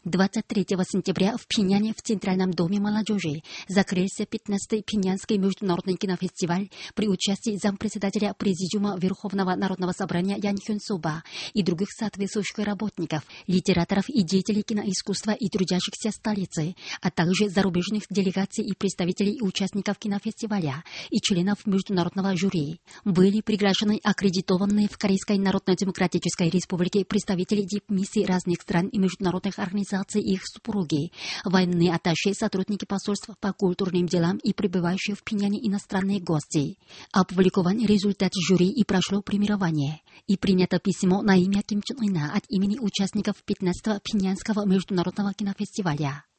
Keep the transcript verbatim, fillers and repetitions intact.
двадцать третьего сентября в Пхеньяне в Центральном доме молодежи закрылся пятнадцатый Пхеньянский международный кинофестиваль при участии зампредседателя Президиума Верховного Народного Собрания Ян Хён Соба и других соответствующих работников, литераторов и деятелей киноискусства и трудящихся столицы, а также зарубежных делегаций и представителей и участников кинофестиваля и членов международного жюри. Были приглашены аккредитованные в Корейской Народно-Демократической Республике представители дипмиссий разных стран и международных организаций и их супруги, военные атташе, сотрудники посольств по культурным делам и пребывающие в Пхеньяне иностранные гости. Опубликован результат жюри и прошло премирование. И принято письмо на имя Ким Чен Ына от имени участников пятнадцатого Пхеньянского международного кинофестиваля.